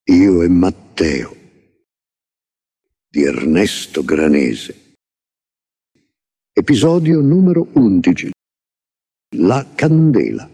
Io e Matteo di Ernesto Granese. Episodio numero 11. La candela.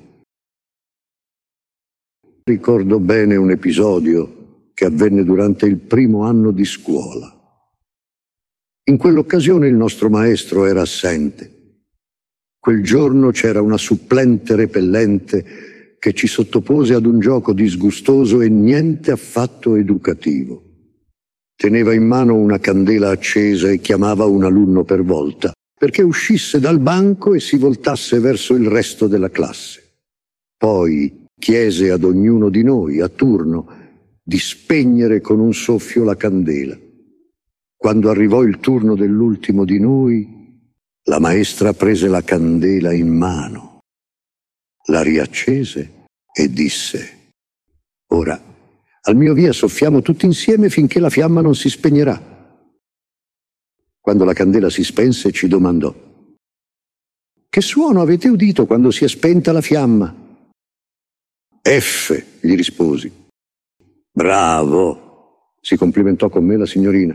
Ricordo bene un episodio che avvenne durante il primo anno di scuola. In quell'occasione il nostro maestro era assente. Quel giorno c'era una supplente repellente che ci sottopose ad un gioco disgustoso e niente affatto educativo. Teneva in mano una candela accesa e chiamava un alunno per volta, perché uscisse dal banco e si voltasse verso il resto della classe. Poi chiese ad ognuno di noi, a turno, di spegnere con un soffio la candela. Quando arrivò il turno dell'ultimo di noi, la maestra prese la candela in mano, la riaccese e disse: «Ora, al mio via soffiamo tutti insieme finché la fiamma non si spegnerà». Quando la candela si spense ci domandò: «Che suono avete udito quando si è spenta la fiamma?» «F», gli risposi. «Bravo», si complimentò con me la signorina.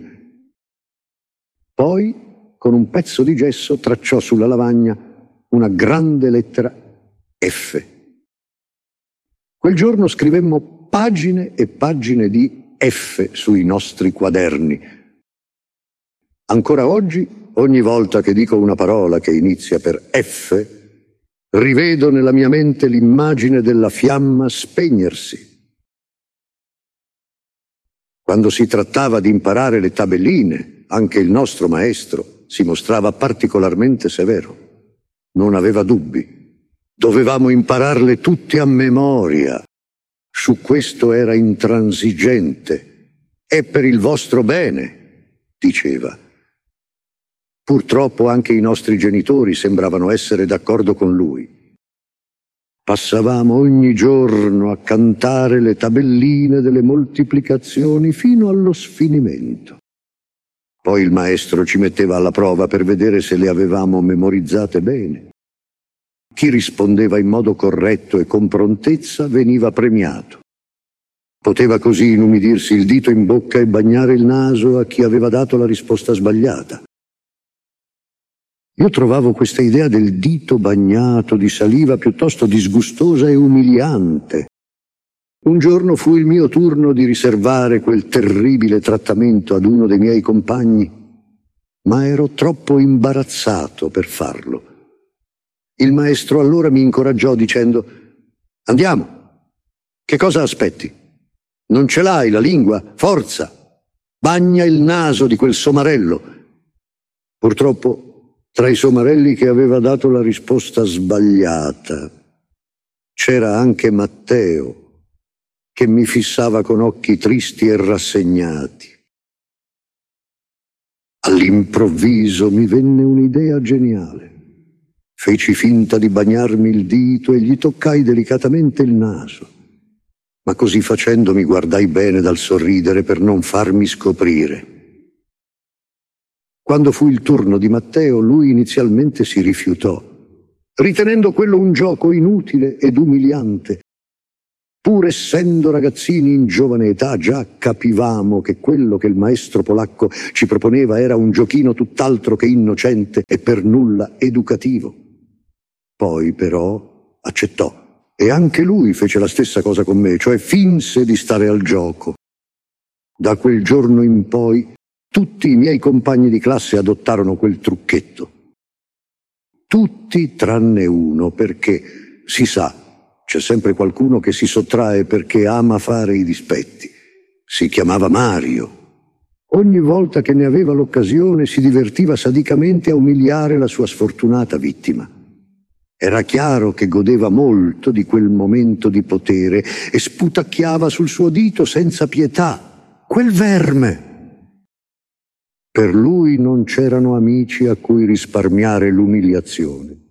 Poi, con un pezzo di gesso, tracciò sulla lavagna una grande lettera F. Quel giorno scrivemmo pagine e pagine di F sui nostri quaderni. Ancora oggi, ogni volta che dico una parola che inizia per F, rivedo nella mia mente l'immagine della fiamma spegnersi. Quando si trattava di imparare le tabelline, anche il nostro maestro si mostrava particolarmente severo. Non aveva dubbi. Dovevamo impararle tutte a memoria. Su questo era intransigente. «È per il vostro bene», diceva. Purtroppo anche i nostri genitori sembravano essere d'accordo con lui. Passavamo ogni giorno a cantare le tabelline delle moltiplicazioni fino allo sfinimento. Poi il maestro ci metteva alla prova per vedere se le avevamo memorizzate bene. Chi rispondeva in modo corretto e con prontezza veniva premiato. Poteva così inumidirsi il dito in bocca e bagnare il naso a chi aveva dato la risposta sbagliata. Io trovavo questa idea del dito bagnato di saliva piuttosto disgustosa e umiliante. Un giorno fu il mio turno di riservare quel terribile trattamento ad uno dei miei compagni, ma ero troppo imbarazzato per farlo. Il maestro allora mi incoraggiò dicendo: «Andiamo, che cosa aspetti? Non ce l'hai la lingua? Forza, bagna il naso di quel somarello». Purtroppo, tra i somarelli che aveva dato la risposta sbagliata, c'era anche Matteo, che mi fissava con occhi tristi e rassegnati. All'improvviso mi venne un'idea geniale. Feci finta di bagnarmi il dito e gli toccai delicatamente il naso. Ma così facendo mi guardai bene dal sorridere per non farmi scoprire. Quando fu il turno di Matteo, lui inizialmente si rifiutò, ritenendo quello un gioco inutile ed umiliante. Pur essendo ragazzini in giovane età, già capivamo che quello che il maestro polacco ci proponeva era un giochino tutt'altro che innocente e per nulla educativo. Poi però accettò e anche lui fece la stessa cosa con me, cioè finse di stare al gioco. Da quel giorno in poi tutti i miei compagni di classe adottarono quel trucchetto. Tutti tranne uno, perché, si sa, c'è sempre qualcuno che si sottrae perché ama fare i dispetti. Si chiamava Mario. Ogni volta che ne aveva l'occasione si divertiva sadicamente a umiliare la sua sfortunata vittima. Era chiaro che godeva molto di quel momento di potere e sputacchiava sul suo dito senza pietà. Quel verme! Per lui non c'erano amici a cui risparmiare l'umiliazione.